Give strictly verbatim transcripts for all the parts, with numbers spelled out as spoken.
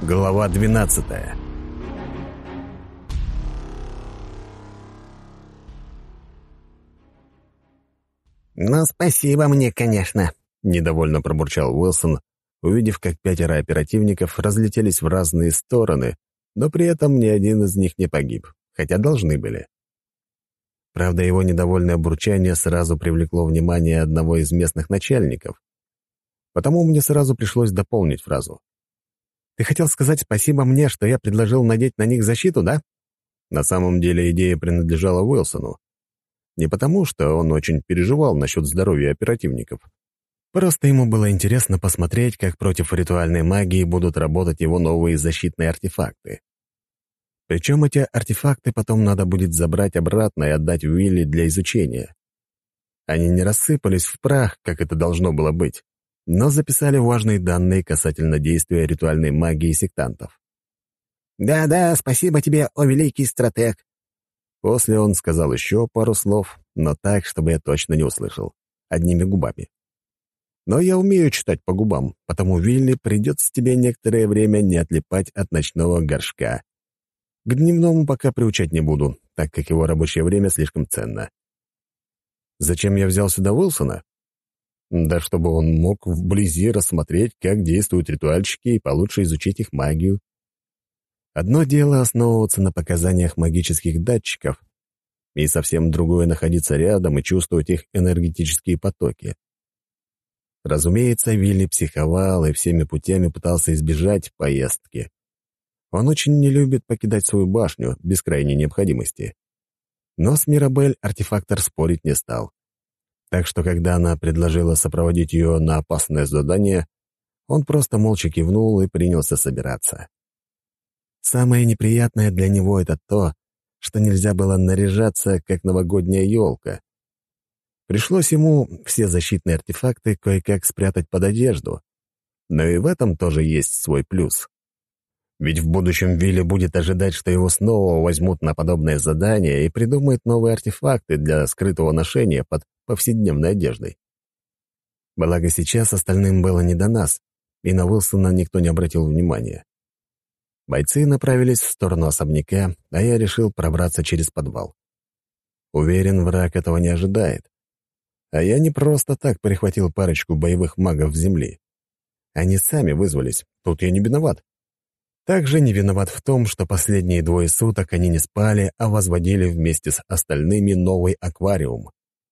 Глава двенадцатая. «Ну, спасибо мне, конечно», — недовольно пробурчал Уилсон, увидев, как пятеро оперативников разлетелись в разные стороны, но при этом ни один из них не погиб, хотя должны были. Правда, его недовольное бурчание сразу привлекло внимание одного из местных начальников, потому мне сразу пришлось дополнить фразу. «Ты хотел сказать спасибо мне, что я предложил надеть на них защиту, да?» На самом деле идея принадлежала Уилсону. Не потому, что он очень переживал насчет здоровья оперативников. Просто ему было интересно посмотреть, как против ритуальной магии будут работать его новые защитные артефакты. Причем эти артефакты потом надо будет забрать обратно и отдать Уилли для изучения. Они не рассыпались в прах, как это должно было быть, но записали важные данные касательно действия ритуальной магии сектантов. «Да-да, спасибо тебе, о великий стратег». После он сказал еще пару слов, но так, чтобы я точно не услышал, одними губами. Но я умею читать по губам, потому, Вилли, придется тебе некоторое время не отлипать от ночного горшка. К дневному пока приучать не буду, так как его рабочее время слишком ценно. Зачем я взял сюда Уилсона? Да чтобы он мог вблизи рассмотреть, как действуют ритуальщики, и получше изучить их магию. Одно дело основываться на показаниях магических датчиков, и совсем другое — находиться рядом и чувствовать их энергетические потоки. Разумеется, Вилли психовал и всеми путями пытался избежать поездки. Он очень не любит покидать свою башню без крайней необходимости. Но с Мирабель артефактор спорить не стал. Так что, когда она предложила сопроводить ее на опасное задание, он просто молча кивнул и принялся собираться. Самое неприятное для него — это то, что нельзя было наряжаться, как новогодняя елка. Пришлось ему все защитные артефакты кое-как спрятать под одежду. Но и в этом тоже есть свой плюс. Ведь в будущем Вилли будет ожидать, что его снова возьмут на подобное задание и придумают новые артефакты для скрытого ношения под повседневной одеждой. Благо сейчас остальным было не до нас, и на Уилсона никто не обратил внимания. Бойцы направились в сторону особняка, а я решил пробраться через подвал. Уверен, враг этого не ожидает. А я не просто так перехватил парочку боевых магов земли. Они сами вызвались, тут я не виноват. Также не виноват в том, что последние двое суток они не спали, а возводили вместе с остальными новый аквариум.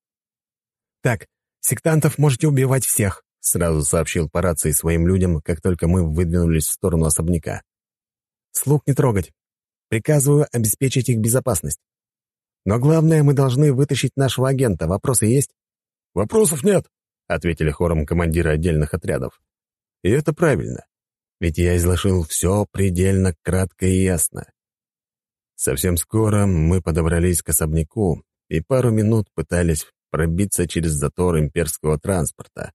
«Так, сектантов можете убивать всех», — сразу сообщил по рации своим людям, как только мы выдвинулись в сторону особняка. «Слуг не трогать. Приказываю обеспечить их безопасность. Но главное, мы должны вытащить нашего агента. Вопросы есть?» «Вопросов нет», — ответили хором командиры отдельных отрядов. И это правильно, ведь я изложил все предельно кратко и ясно. Совсем скоро мы подобрались к особняку и пару минут пытались пробиться через затор имперского транспорта.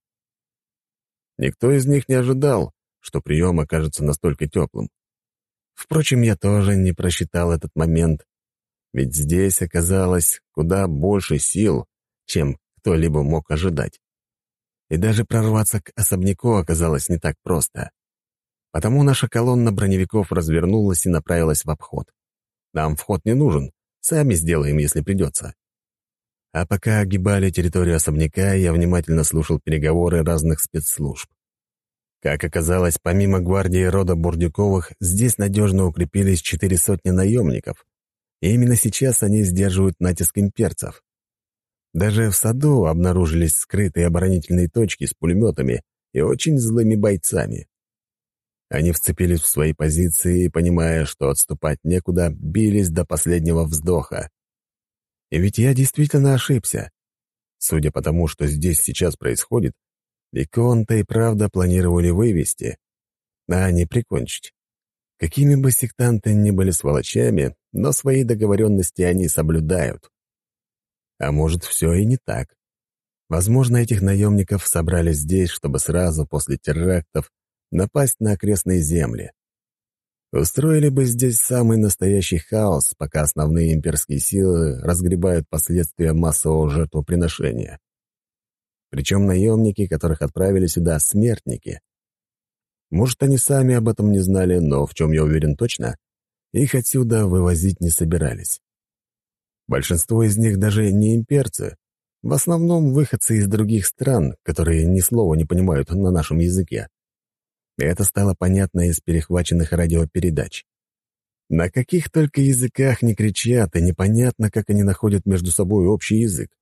Никто из них не ожидал, что прием окажется настолько теплым. Впрочем, я тоже не просчитал этот момент, ведь здесь оказалось куда больше сил, чем кто-либо мог ожидать. И даже прорваться к особняку оказалось не так просто. Потому наша колонна броневиков развернулась и направилась в обход. Нам вход не нужен, сами сделаем, если придется. А пока огибали территорию особняка, я внимательно слушал переговоры разных спецслужб. Как оказалось, помимо гвардии рода Бурдюковых, здесь надежно укрепились четыре сотни наемников, и именно сейчас они сдерживают натиск имперцев. Даже в саду обнаружились скрытые оборонительные точки с пулеметами и очень злыми бойцами. Они вцепились в свои позиции и, понимая, что отступать некуда, бились до последнего вздоха. И ведь я действительно ошибся. Судя по тому, что здесь сейчас происходит, Виконта и правда планировали вывести, а не прикончить. Какими бы сектанты ни были сволочами, но свои договоренности они соблюдают. А может, все и не так. Возможно, этих наемников собрали здесь, чтобы сразу после терактов напасть на окрестные земли. Устроили бы здесь самый настоящий хаос, пока основные имперские силы разгребают последствия массового жертвоприношения. Причем наемники, которых отправили сюда, смертники. Может, они сами об этом не знали, но в чем я уверен точно, их отсюда вывозить не собирались. Большинство из них даже не имперцы, в основном выходцы из других стран, которые ни слова не понимают на нашем языке. И это стало понятно из перехваченных радиопередач. На каких только языках не кричат, и непонятно, как они находят между собой общий язык.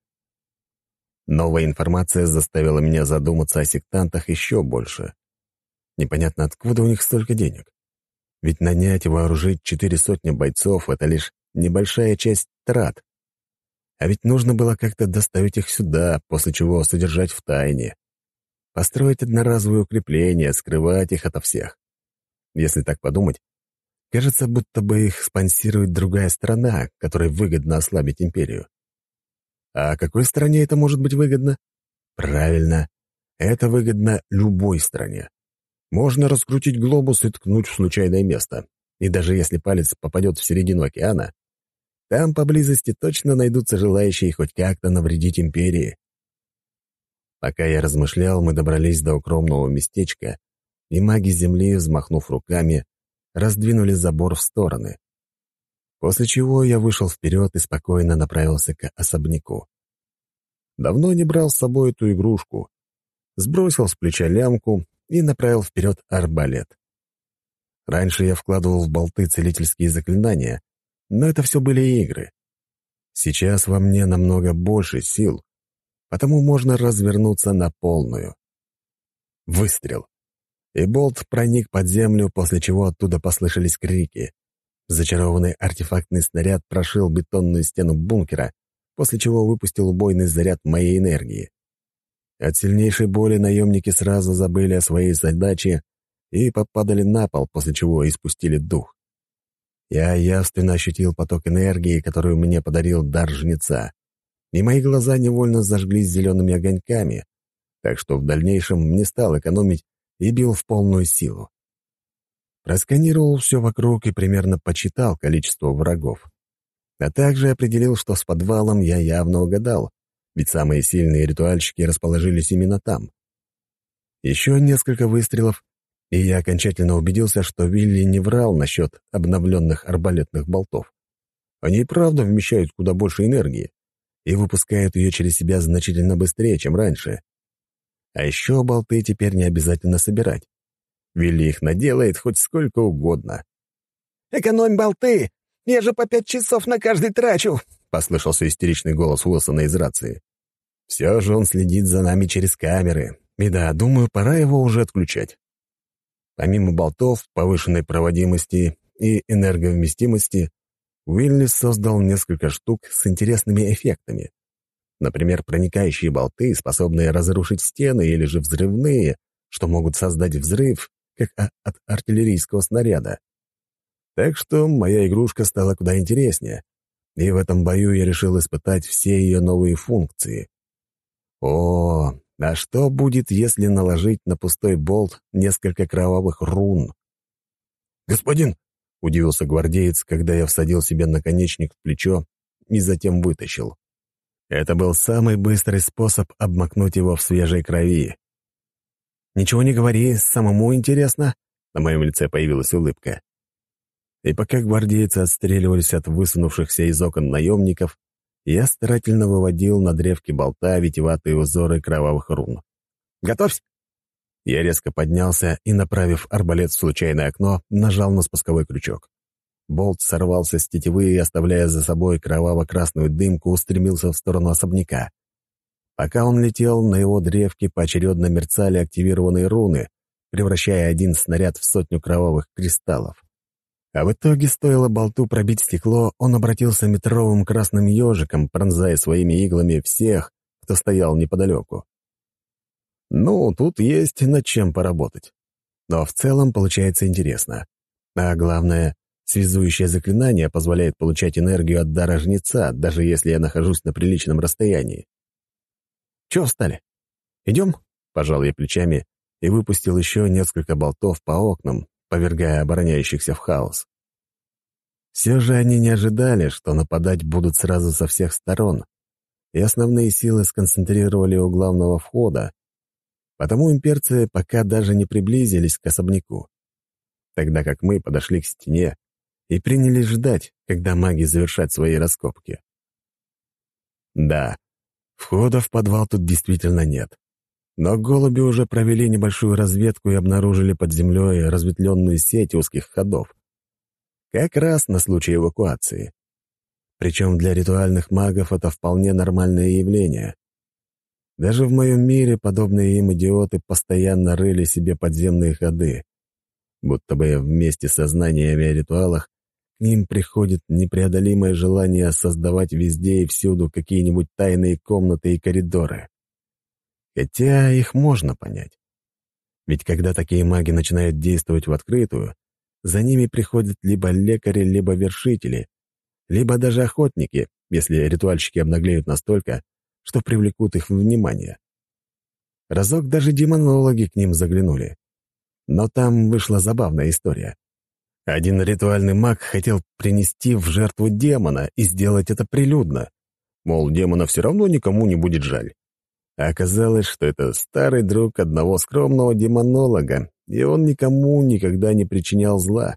Новая информация заставила меня задуматься о сектантах еще больше. Непонятно, откуда у них столько денег. Ведь нанять и вооружить четыре сотни бойцов — это лишь небольшая часть трат. А ведь нужно было как-то доставить их сюда, после чего содержать в тайне. Построить одноразовые укрепления, скрывать их ото всех. Если так подумать, кажется, будто бы их спонсирует другая страна, которой выгодно ослабить империю. А какой стране это может быть выгодно? Правильно, это выгодно любой стране. Можно раскрутить глобус и ткнуть в случайное место. И даже если палец попадет в середину океана, там поблизости точно найдутся желающие хоть как-то навредить империи. Пока я размышлял, мы добрались до укромного местечка, и маги Земли, взмахнув руками, раздвинули забор в стороны. После чего я вышел вперед и спокойно направился к особняку. Давно не брал с собой эту игрушку. Сбросил с плеча лямку и направил вперед арбалет. Раньше я вкладывал в болты целительские заклинания, но это все были игры. Сейчас во мне намного больше сил, потому можно развернуться на полную. Выстрел. И болт проник под землю, после чего оттуда послышались крики. Зачарованный артефактный снаряд прошил бетонную стену бункера, после чего выпустил убойный заряд моей энергии. От сильнейшей боли наемники сразу забыли о своей задаче и попадали на пол, после чего испустили дух. Я явственно ощутил поток энергии, которую мне подарил дар жнеца, и мои глаза невольно зажглись зелеными огоньками, так что в дальнейшем не стал экономить и бил в полную силу. Просканировал все вокруг и примерно подсчитал количество врагов. А также определил, что с подвалом я явно угадал, ведь самые сильные ритуальщики расположились именно там. Еще несколько выстрелов, и я окончательно убедился, что Вилли не врал насчет обновленных арбалетных болтов. Они и правда вмещают куда больше энергии и выпускают ее через себя значительно быстрее, чем раньше. А еще болты теперь не обязательно собирать. Вилли их наделает хоть сколько угодно. «Экономь болты! Я же по пять часов на каждый трачу!» — послышался истеричный голос Уилсона из рации. Все же он следит за нами через камеры. И да, думаю, пора его уже отключать. Помимо болтов, повышенной проводимости и энерговместимости, Уиллис создал несколько штук с интересными эффектами. Например, проникающие болты, способные разрушить стены, или же взрывные, что могут создать взрыв, как от артиллерийского снаряда. Так что моя игрушка стала куда интереснее, и в этом бою я решил испытать все ее новые функции. О, а что будет, если наложить на пустой болт несколько кровавых рун? «Господин!» — удивился гвардеец, когда я всадил себе наконечник в плечо и затем вытащил. Это был самый быстрый способ обмакнуть его в свежей крови. «Ничего не говори, самому интересно». На моем лице появилась улыбка. И пока гвардейцы отстреливались от высунувшихся из окон наемников, я старательно выводил на древке болта витиеватые узоры кровавых рун. «Готовься!» Я резко поднялся и, направив арбалет в случайное окно, нажал на спусковой крючок. Болт сорвался с тетивы и, оставляя за собой кроваво-красную дымку, устремился в сторону особняка. Пока он летел, на его древке поочередно мерцали активированные руны, превращая один снаряд в сотню кровавых кристаллов. А в итоге, стоило болту пробить стекло, он обратился метровым красным ежиком, пронзая своими иглами всех, кто стоял неподалеку. Ну, тут есть над чем поработать. Но в целом получается интересно. А главное, связующее заклинание позволяет получать энергию от дара жнеца, даже если я нахожусь на приличном расстоянии. «Чего встали? Идем?» — пожал я плечами и выпустил еще несколько болтов по окнам, повергая обороняющихся в хаос. Все же они не ожидали, что нападать будут сразу со всех сторон, и основные силы сконцентрировали у главного входа. Потому имперцы пока даже не приблизились к особняку, тогда как мы подошли к стене и принялись ждать, когда маги завершат свои раскопки. Да, входа в подвал тут действительно нет. Но голуби уже провели небольшую разведку и обнаружили под землей разветвленную сеть узких ходов. Как раз на случай эвакуации. Причем для ритуальных магов это вполне нормальное явление. Даже в моем мире подобные им идиоты постоянно рыли себе подземные ходы, будто бы вместе со знаниями о ритуалах к ним приходит непреодолимое желание создавать везде и всюду какие-нибудь тайные комнаты и коридоры. Хотя их можно понять. Ведь когда такие маги начинают действовать в открытую, за ними приходят либо лекари, либо вершители, либо даже охотники, если ритуальщики обнаглеют настолько, что привлекут их внимание. Разок даже демонологи к ним заглянули. Но там вышла забавная история. Один ритуальный маг хотел принести в жертву демона и сделать это прилюдно. Мол, демона все равно никому не будет жаль. А оказалось, что это старый друг одного скромного демонолога, и он никому никогда не причинял зла.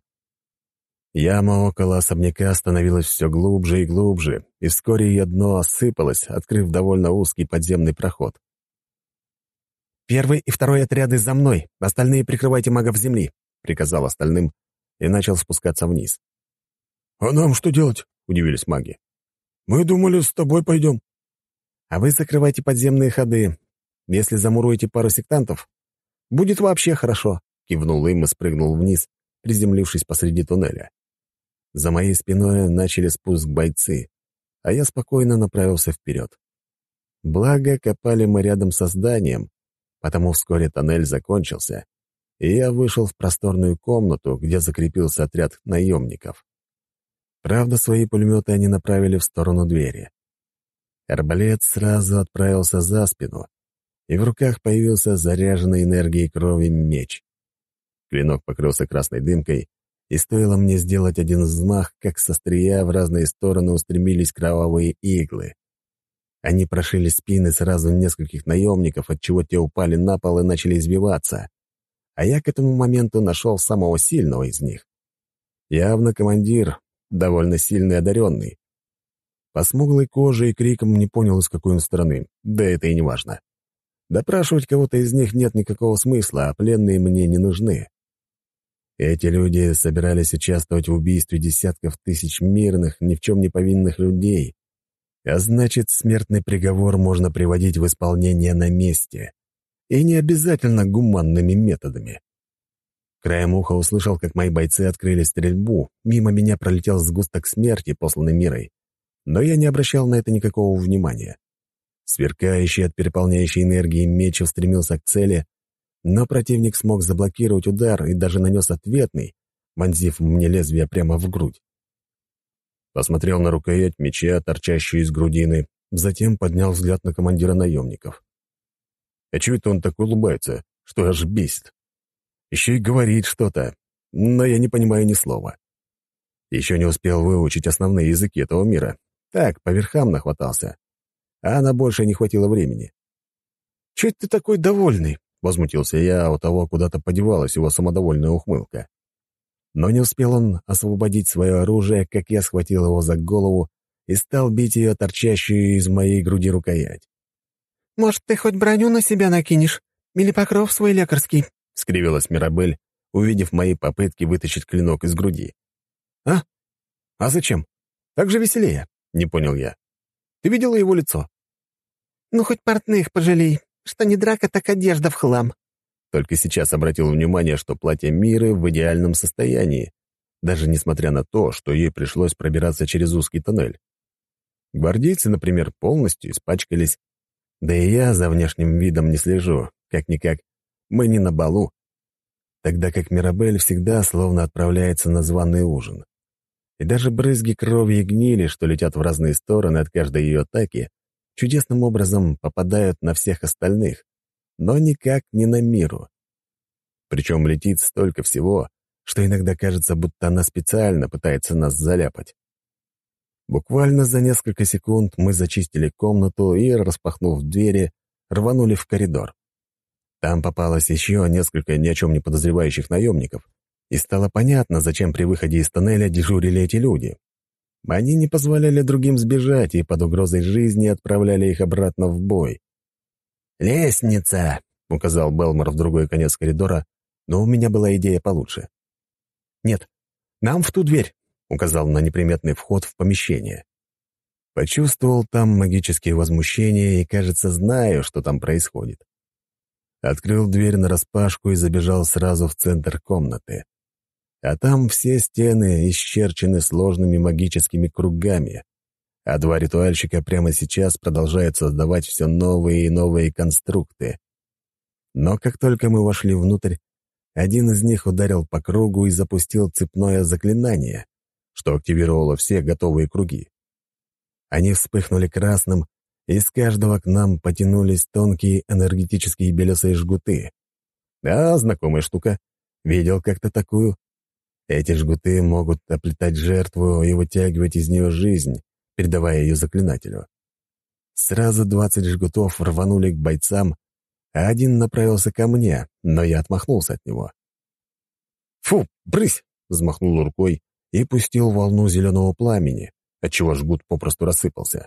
Яма около особняка становилась все глубже и глубже, и вскоре ее дно осыпалось, открыв довольно узкий подземный проход. «Первый и второй отряды за мной, остальные прикрывайте магов земли», — приказал остальным и начал спускаться вниз. «А нам что делать?» — удивились маги. «Мы думали, с тобой пойдем». «А вы закрывайте подземные ходы. Если замуруете пару сектантов, будет вообще хорошо», — кивнул им и спрыгнул вниз, приземлившись посреди туннеля. За моей спиной начали спуск бойцы, а я спокойно направился вперед. Благо, копали мы рядом со зданием, потому вскоре тоннель закончился, и я вышел в просторную комнату, где закрепился отряд наемников. Правда, свои пулеметы они направили в сторону двери. Арбалет сразу отправился за спину, и в руках появился заряженный энергией крови меч. Клинок покрылся красной дымкой, и стоило мне сделать один взмах, как со острия в разные стороны устремились кровавые иглы. Они прошили спины сразу нескольких наемников, отчего те упали на пол и начали избиваться. А я к этому моменту нашел самого сильного из них. Явно командир, довольно сильный одаренный. По смуглой коже и крикам не понял, из какой он стороны, да это и не важно. Допрашивать кого-то из них нет никакого смысла, а пленные мне не нужны. Эти люди собирались участвовать в убийстве десятков тысяч мирных, ни в чем не повинных людей. А значит, смертный приговор можно приводить в исполнение на месте. И не обязательно гуманными методами. Краем уха услышал, как мои бойцы открыли стрельбу. Мимо меня пролетел сгусток смерти, посланный мирой. Но я не обращал на это никакого внимания. Сверкающий от переполняющей энергии меч устремился к цели, но противник смог заблокировать удар и даже нанес ответный, вонзив мне лезвие прямо в грудь. Посмотрел на рукоять меча, торчащую из грудины, затем поднял взгляд на командира наемников. А чего это он так улыбается, что аж бесит? Еще и говорит что-то, но я не понимаю ни слова. Еще не успел выучить основные языки этого мира. Так, по верхам нахватался. А на больше не хватило времени. «Чего ты такой довольный?» — возмутился я, а у того куда-то подевалась его самодовольная ухмылка. Но не успел он освободить свое оружие, как я схватил его за голову и стал бить ее торчащую из моей груди рукоять. «Может, ты хоть броню на себя накинешь? Или покров свой лекарский?» — скривилась Мирабель, увидев мои попытки вытащить клинок из груди. «А? А зачем? Так же веселее», — не понял я. «Ты видела его лицо?» «Ну, хоть портных пожалей. Что не драка, так одежда в хлам». Только сейчас обратил внимание, что платье Миры в идеальном состоянии, даже несмотря на то, что ей пришлось пробираться через узкий тоннель. Гвардейцы, например, полностью испачкались. Да и я за внешним видом не слежу, как-никак, мы не на балу. Тогда как Мирабель всегда словно отправляется на званый ужин. И даже брызги крови и гнили, что летят в разные стороны от каждой ее атаки, чудесным образом попадают на всех остальных, но никак не на Миру. Причем летит столько всего, что иногда кажется, будто она специально пытается нас заляпать. Буквально за несколько секунд мы зачистили комнату и, распахнув двери, рванули в коридор. Там попалось еще несколько ни о чем не подозревающих наемников, и стало понятно, зачем при выходе из тоннеля дежурили эти люди. Они не позволяли другим сбежать и под угрозой жизни отправляли их обратно в бой. «Лестница!» — указал Белмор в другой конец коридора, но у меня была идея получше. «Нет, нам в ту дверь!» — указал на неприметный вход в помещение. Почувствовал там магические возмущения и, кажется, знаю, что там происходит. Открыл дверь нараспашку и забежал сразу в центр комнаты. А там все стены исчерчены сложными магическими кругами, а два ритуальщика прямо сейчас продолжают создавать все новые и новые конструкты. Но как только мы вошли внутрь, один из них ударил по кругу и запустил цепное заклинание, что активировало все готовые круги. Они вспыхнули красным, и с каждого к нам потянулись тонкие энергетические белесые жгуты. Да, знакомая штука. Видел как-то такую. Эти жгуты могут оплетать жертву и вытягивать из нее жизнь, передавая ее заклинателю. Сразу двадцать жгутов рванули к бойцам, а один направился ко мне, но я отмахнулся от него. «Фу, брысь!» — взмахнул рукой и пустил волну зеленого пламени, отчего жгут попросту рассыпался.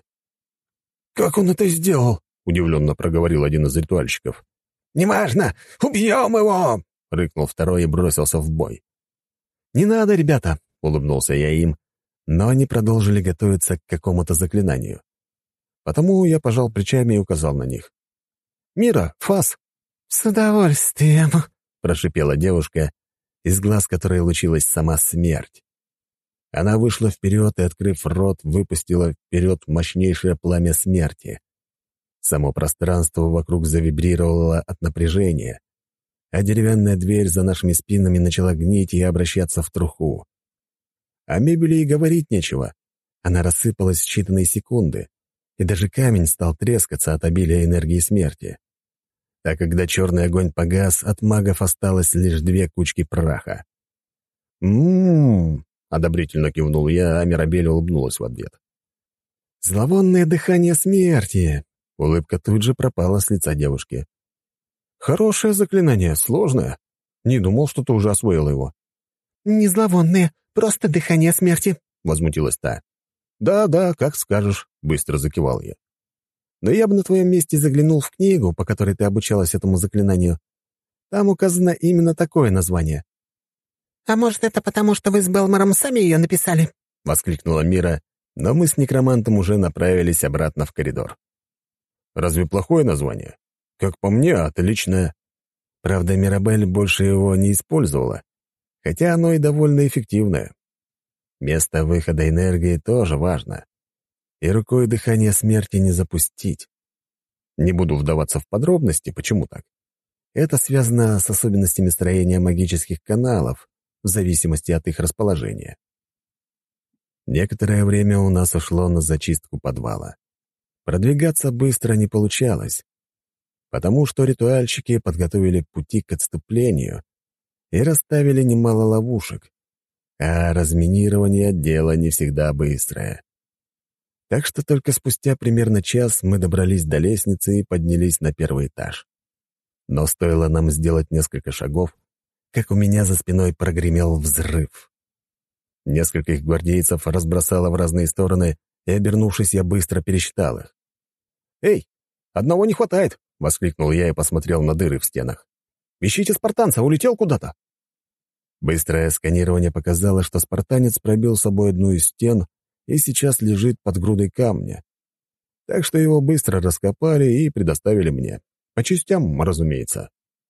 «Как он это сделал?» — удивленно проговорил один из ритуальщиков. «Неважно! Убьем его!» — рыкнул второй и бросился в бой. «Не надо, ребята!» — улыбнулся я им, но они продолжили готовиться к какому-то заклинанию. Потому я пожал плечами и указал на них. «Мира, Фас!» «С удовольствием!» — прошипела девушка, из глаз которой лучилась сама смерть. Она вышла вперед и, открыв рот, выпустила вперед мощнейшее пламя смерти. Само пространство вокруг завибрировало от напряжения, а деревянная дверь за нашими спинами начала гнить и обращаться в труху. О мебели и говорить нечего. Она рассыпалась в считанные секунды, и даже камень стал трескаться от обилия энергии смерти. А когда черный огонь погас, от магов осталось лишь две кучки праха. «М-м-м!» — одобрительно кивнул я, а Мирабель улыбнулась в ответ. «Зловонное дыхание смерти!» — улыбка тут же пропала с лица девушки. «Хорошее заклинание, сложное. Не думал, что ты уже освоила его». «Не зловонное, просто дыхание смерти», — возмутилась та. «Да-да, как скажешь», — быстро закивал я. «Но я бы на твоем месте заглянул в книгу, по которой ты обучалась этому заклинанию. Там указано именно такое название». «А может, это потому, что вы с Белмором сами ее написали?» — воскликнула Мира, но мы с некромантом уже направились обратно в коридор. «Разве плохое название? Как по мне, отличное». Правда, Мирабель больше его не использовала, хотя оно и довольно эффективное. Место выхода энергии тоже важно. И рукой дыхание смерти не запустить. Не буду вдаваться в подробности, почему так. Это связано с особенностями строения магических каналов, в зависимости от их расположения. Некоторое время у нас ушло на зачистку подвала. Продвигаться быстро не получалось, потому что ритуальщики подготовили пути к отступлению и расставили немало ловушек, а разминирование — дело не всегда быстрое. Так что только спустя примерно час мы добрались до лестницы и поднялись на первый этаж. Но стоило нам сделать несколько шагов, как у меня за спиной прогремел взрыв. Нескольких гвардейцев разбросало в разные стороны, и, обернувшись, я быстро пересчитал их. «Эй, одного не хватает!» — воскликнул я и посмотрел на дыры в стенах. «Ищите спартанца, улетел куда-то!» Быстрое сканирование показало, что спартанец пробил с собой одну из стен и сейчас лежит под грудой камня. Так что его быстро раскопали и предоставили мне. По частям, разумеется.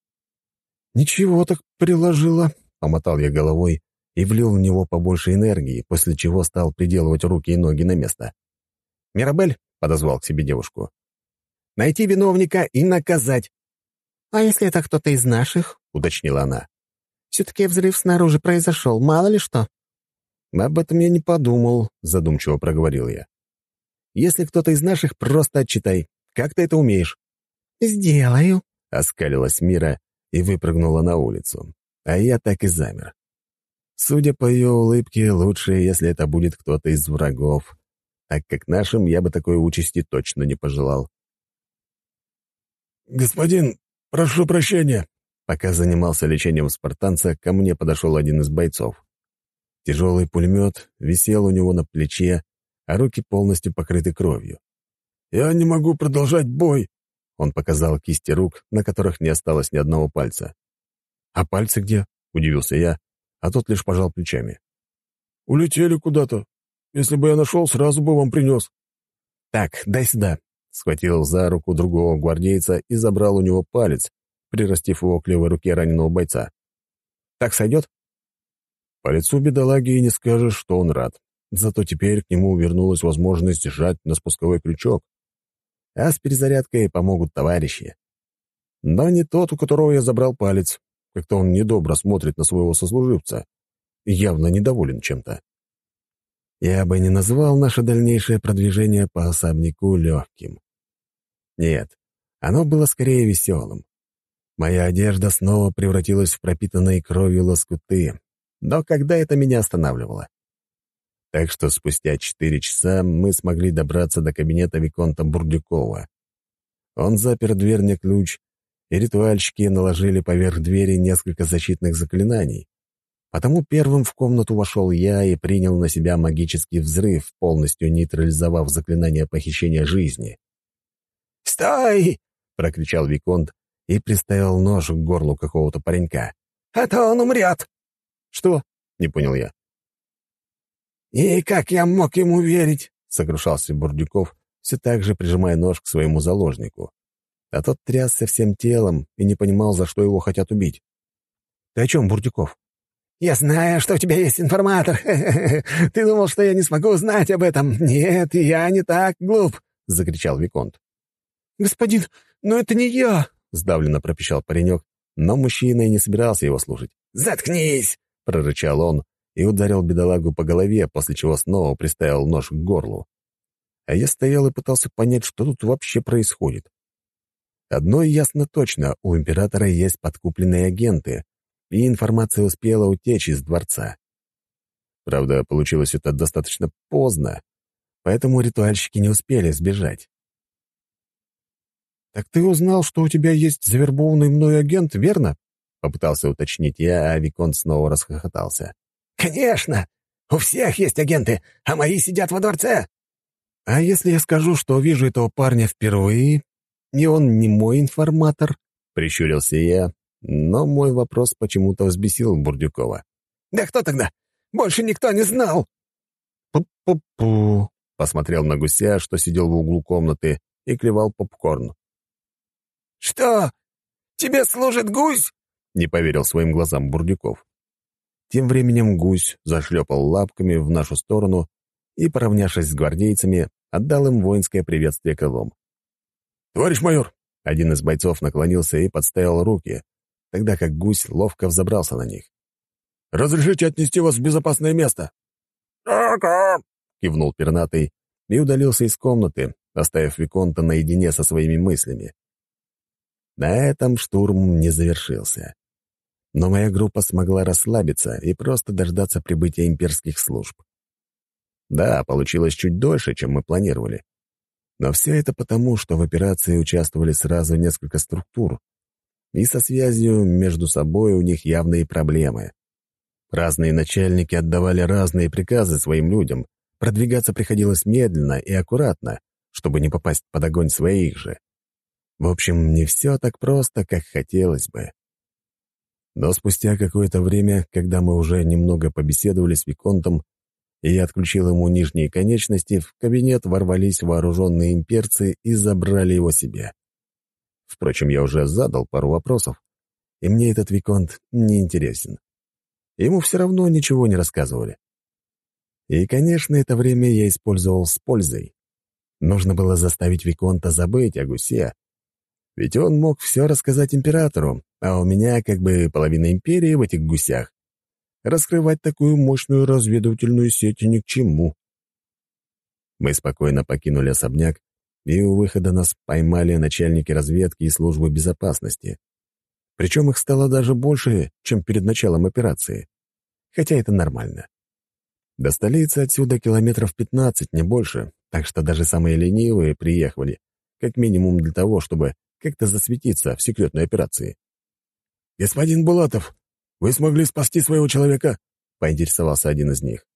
«Ничего так приложила», — помотал я головой и влил в него побольше энергии, после чего стал приделывать руки и ноги на место. «Мирабель», — подозвал к себе девушку, — «найти виновника и наказать». «А если это кто-то из наших?» — уточнила она. «Все-таки взрыв снаружи произошел, мало ли что». «Об этом я не подумал», — задумчиво проговорил я. «Если кто-то из наших, просто отчитай. Как ты это умеешь?» «Сделаю», — оскалилась Мира и выпрыгнула на улицу, а я так и замер. Судя по ее улыбке, лучше, если это будет кто-то из врагов, так как нашим я бы такой участи точно не пожелал. «Господин «Прошу прощения». Пока занимался лечением спартанца, ко мне подошел один из бойцов. Тяжелый пулемет висел у него на плече, а руки полностью покрыты кровью. «Я не могу продолжать бой!» Он показал кисти рук, на которых не осталось ни одного пальца. «А пальцы где?» — удивился я, а тот лишь пожал плечами. «Улетели куда-то. Если бы я нашел, сразу бы вам принес». «Так, дай сюда», — схватил за руку другого гвардейца и забрал у него палец, прирастив его к левой руке раненого бойца. «Так сойдет?» По лицу бедолаги и не скажешь, что он рад. Зато теперь к нему вернулась возможность сжать на спусковой крючок. А с перезарядкой помогут товарищи. Но не тот, у которого я забрал палец. Как-то он недобро смотрит на своего сослуживца. Явно недоволен чем-то. Я бы не назвал наше дальнейшее продвижение по особняку легким. Нет, оно было скорее веселым. Моя одежда снова превратилась в пропитанные кровью лоскуты. Но когда это меня останавливало? Так что спустя четыре часа мы смогли добраться до кабинета виконта Бурдюкова. Он запер дверь на ключ, и ритуальщики наложили поверх двери несколько защитных заклинаний. Потому первым в комнату вошел я и принял на себя магический взрыв, полностью нейтрализовав заклинание похищения жизни. «Стой!» — прокричал виконт и приставил нож к горлу какого-то паренька. «А то он умрет!» «Что?» — не понял я. «И как я мог ему верить?» — сокрушался Бурдюков, все так же прижимая нож к своему заложнику. А тот трясся всем телом и не понимал, за что его хотят убить. «Ты о чем, Бурдюков?» «Я знаю, что у тебя есть информатор. Ты думал, что я не смогу узнать об этом? Нет, я не так глуп!» — закричал виконт. «Господин, но это не я!» — сдавленно пропищал паренек, но мужчина и не собирался его слушать. «Заткнись!» — прорычал он и ударил бедолагу по голове, после чего снова приставил нож к горлу. А я стоял и пытался понять, что тут вообще происходит. Одно ясно точно — у императора есть подкупленные агенты, и информация успела утечь из дворца. Правда, получилось это достаточно поздно, поэтому ритуальщики не успели сбежать. «Так ты узнал, что у тебя есть завербованный мной агент, верно?» — попытался уточнить я, а виконт снова расхохотался. «Конечно! У всех есть агенты, а мои сидят во дворце!» «А если я скажу, что вижу этого парня впервые, и он не мой информатор?» — прищурился я, но мой вопрос почему-то взбесил Бурдюкова. «Да кто тогда? Больше никто не знал!» «Пу-пу-пу!» — посмотрел на гуся, что сидел в углу комнаты и клевал попкорн. «Что? Тебе служит гусь?» — не поверил своим глазам Бурдюков. Тем временем гусь зашлепал лапками в нашу сторону и, поравнявшись с гвардейцами, отдал им воинское приветствие крылом. «Товарищ майор!» — один из бойцов наклонился и подставил руки, тогда как гусь ловко взобрался на них. «Разрешите отнести вас в безопасное место?» «Ага!» — кивнул пернатый и удалился из комнаты, оставив виконта наедине со своими мыслями. На этом штурм не завершился. Но моя группа смогла расслабиться и просто дождаться прибытия имперских служб. Да, получилось чуть дольше, чем мы планировали. Но все это потому, что в операции участвовали сразу несколько структур, и со связью между собой у них явные проблемы. Разные начальники отдавали разные приказы своим людям, продвигаться приходилось медленно и аккуратно, чтобы не попасть под огонь своих же. В общем, не все так просто, как хотелось бы. Но спустя какое-то время, когда мы уже немного побеседовали с виконтом, и я отключил ему нижние конечности, в кабинет ворвались вооруженные имперцы и забрали его себе. Впрочем, я уже задал пару вопросов, и мне этот виконт не интересен. Ему все равно ничего не рассказывали. И, конечно, это время я использовал с пользой. Нужно было заставить виконта забыть о гусе, ведь он мог все рассказать императору, а у меня как бы половина империи в этих гусях. Раскрывать такую мощную разведывательную сеть ни к чему. Мы спокойно покинули особняк, и у выхода нас поймали начальники разведки и службы безопасности. Причем их стало даже больше, чем перед началом операции. Хотя это нормально. До столицы отсюда километров пятнадцать, не больше, так что даже самые ленивые приехали, как минимум для того, чтобы как-то засветиться в секретной операции. «Господин Булатов, вы смогли спасти своего человека?» — поинтересовался один из них.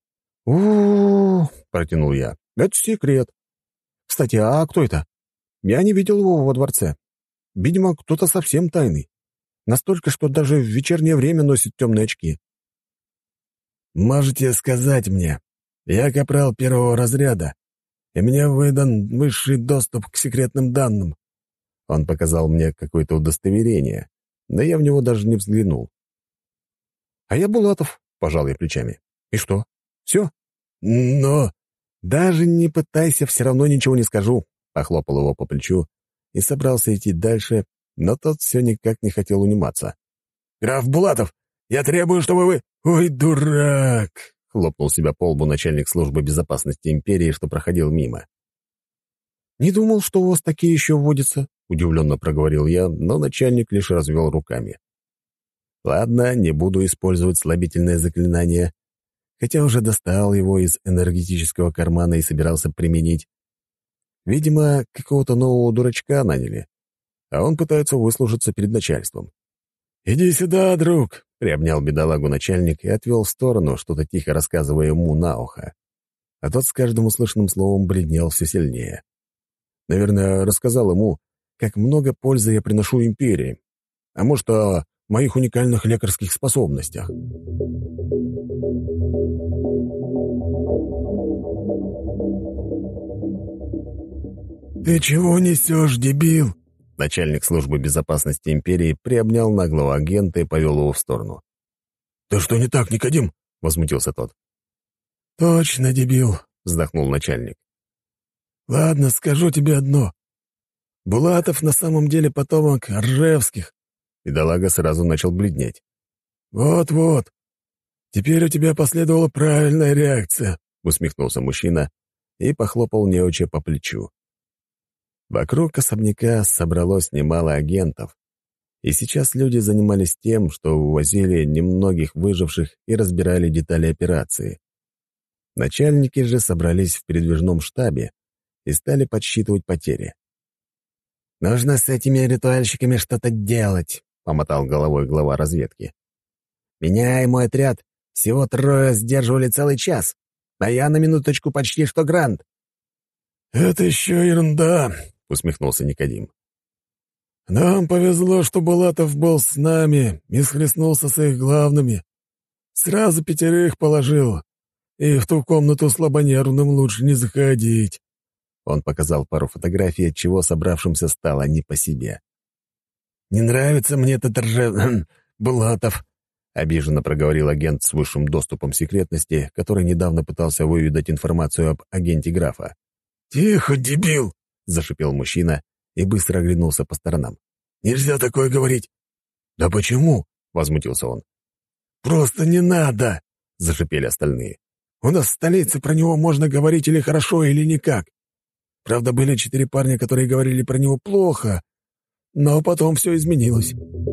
у протянул я. «Это секрет. Кстати, а кто это? Я не видел его во дворце. Видимо, кто-то совсем тайный. Настолько, что даже в вечернее время носит темные очки». «Можете сказать мне. Я капрал первого разряда, и мне выдан высший доступ к секретным данным». Он показал мне какое-то удостоверение, но я в него даже не взглянул. «А я Булатов», — пожал я плечами. «И что? Все?» «Но...» «Даже не пытайся, все равно ничего не скажу», — похлопал его по плечу и собрался идти дальше, но тот все никак не хотел униматься. «Граф Булатов, я требую, чтобы вы...» «Ой, дурак!» — хлопнул себя по лбу начальник службы безопасности империи, что проходил мимо. «Не думал, что у вас такие еще водятся», — удивленно проговорил я, но начальник лишь развел руками. «Ладно, не буду использовать слабительное заклинание, хотя уже достал его из энергетического кармана и собирался применить. Видимо, какого-то нового дурачка наняли, а он пытается выслужиться перед начальством. «Иди сюда, друг!» — приобнял бедолагу начальник и отвел в сторону, что-то тихо рассказывая ему на ухо. А тот с каждым услышанным словом бледнел все сильнее. Наверное, рассказал ему, как много пользы я приношу империи, а может, о моих уникальных лекарских способностях. «Ты чего несешь, дебил?» Начальник службы безопасности империи приобнял наглого агента и повел его в сторону. «Да что не так, Никодим?» — возмутился тот. «Точно, дебил», — вздохнул начальник. «Ладно, скажу тебе одно. Булатов на самом деле потомок Ржевских». Бедолага сразу начал бледнеть. «Вот-вот. Теперь у тебя последовала правильная реакция», — усмехнулся мужчина и похлопал неуча по плечу. Вокруг особняка собралось немало агентов, и сейчас люди занимались тем, что вывозили немногих выживших и разбирали детали операции. Начальники же собрались в передвижном штабе и стали подсчитывать потери. «Нужно с этими ритуальщиками что-то делать», — помотал головой глава разведки. «Меня и мой отряд всего трое сдерживали целый час, а я на минуточку почти что грант». «Это еще ерунда», — усмехнулся Никодим. «Нам повезло, что Булатов был с нами и схлестнулся с их главными. Сразу пятерых положил, и в ту комнату слабонервным лучше не заходить». Он показал пару фотографий, от чего собравшимся стало не по себе. «Не нравится мне этот рже... Булатов», — обиженно проговорил агент с высшим доступом секретности, который недавно пытался выведать информацию об агенте графа. «Тихо, дебил!» — зашипел мужчина и быстро оглянулся по сторонам. «Нельзя такое говорить!» «Да почему?» — возмутился он. «Просто не надо!» — зашипели остальные. «У нас в столице про него можно говорить или хорошо, или никак. Правда, были четыре парня, которые говорили про него плохо, но потом все изменилось».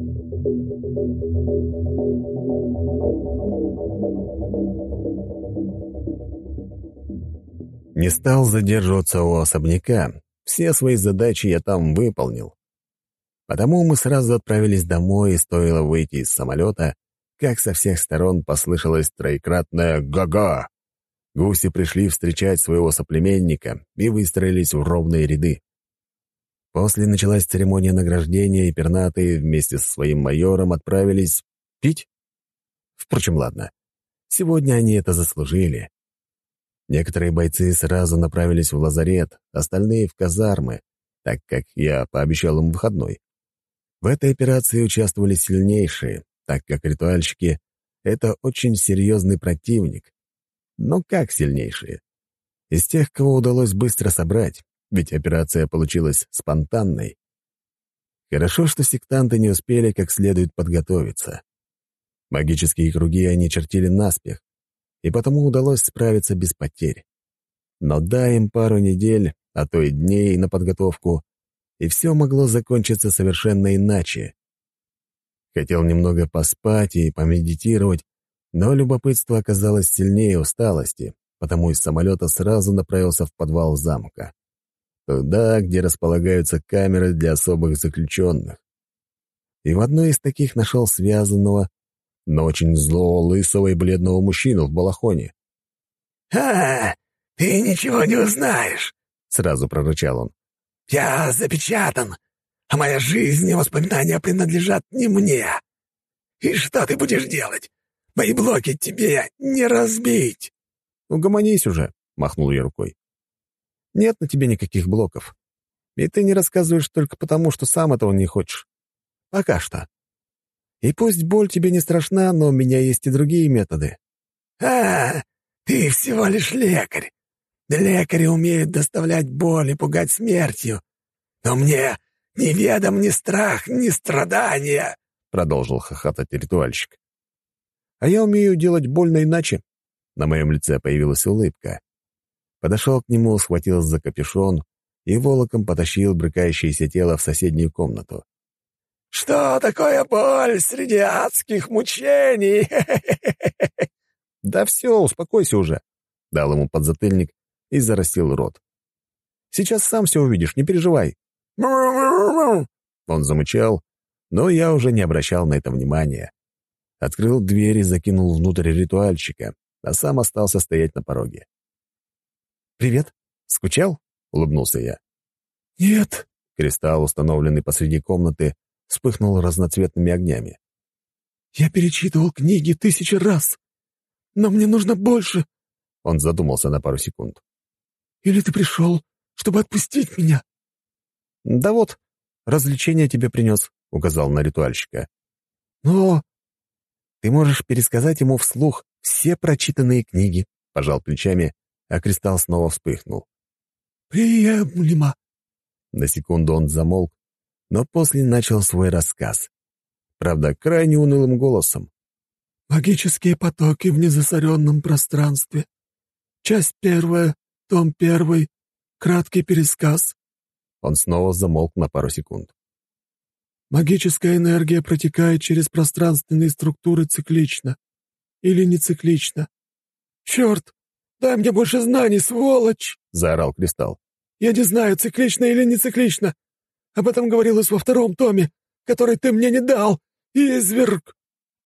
Не стал задерживаться у особняка. Все свои задачи я там выполнил. Потому мы сразу отправились домой, и стоило выйти из самолета, как со всех сторон послышалось троекратное «га-га». Гуси пришли встречать своего соплеменника и выстроились в ровные ряды. После началась церемония награждения, и пернатые вместе со своим майором отправились пить. Впрочем, ладно. Сегодня они это заслужили. Некоторые бойцы сразу направились в лазарет, остальные — в казармы, так как я пообещал им выходной. В этой операции участвовали сильнейшие, так как ритуальщики — это очень серьезный противник. Но как сильнейшие? Из тех, кого удалось быстро собрать, ведь операция получилась спонтанной. Хорошо, что сектанты не успели как следует подготовиться. Магические круги они чертили наспех, и потому удалось справиться без потерь. Но дай им пару недель, а то и дней на подготовку, и все могло закончиться совершенно иначе. Хотел немного поспать и помедитировать, но любопытство оказалось сильнее усталости, потому из самолета сразу направился в подвал замка. туда, где располагаются камеры для особых заключенных. И в одной из таких нашел связанного, но очень злого, лысого и бледного мужчину в балахоне. «А, ты ничего не узнаешь», — сразу прорычал он. «Я запечатан, а моя жизнь и воспоминания принадлежат не мне. И что ты будешь делать? Мои блоки тебе не разбить!» «Угомонись уже», — махнул я рукой. «Нет на тебе никаких блоков. И ты не рассказываешь только потому, что сам этого не хочешь. Пока что. И пусть боль тебе не страшна, но у меня есть и другие методы». «А, ты всего лишь лекарь. Лекари умеют доставлять боль и пугать смертью. Но мне неведом ни страх, ни страдания», — продолжил хохотать ритуальщик. «А я умею делать больно иначе». На моем лице появилась улыбка. Подошел к нему, схватил за капюшон и волоком потащил брыкающееся тело в соседнюю комнату. «Что такое боль среди адских мучений?» «Да все, успокойся уже», — дал ему подзатыльник и зарастил рот. «Сейчас сам все увидишь, не переживай». Он замычал, но я уже не обращал на это внимания. Открыл дверь и закинул внутрь ритуальщика, а сам остался стоять на пороге. «Привет. Скучал?» — улыбнулся я. «Нет». Кристалл, установленный посреди комнаты, вспыхнул разноцветными огнями. «Я перечитывал книги тысячи раз, но мне нужно больше». Он задумался на пару секунд. «Или ты пришел, чтобы отпустить меня?» «Да вот, развлечение тебе принес», — указал на ритуальщика. «Но...» «Ты можешь пересказать ему вслух все прочитанные книги», — пожал плечами, а кристалл снова вспыхнул. «Приемлемо». На секунду он замолк, но после начал свой рассказ. Правда, крайне унылым голосом. «Магические потоки в незасоренном пространстве. Часть первая, том первый, краткий пересказ». Он снова замолк на пару секунд. «Магическая энергия протекает через пространственные структуры циклично. Или не циклично. Черт! Дай мне больше знаний, сволочь!» — заорал кристалл. «Я не знаю, циклично или не циклично. Об этом говорилось во втором томе, который ты мне не дал, изверг!»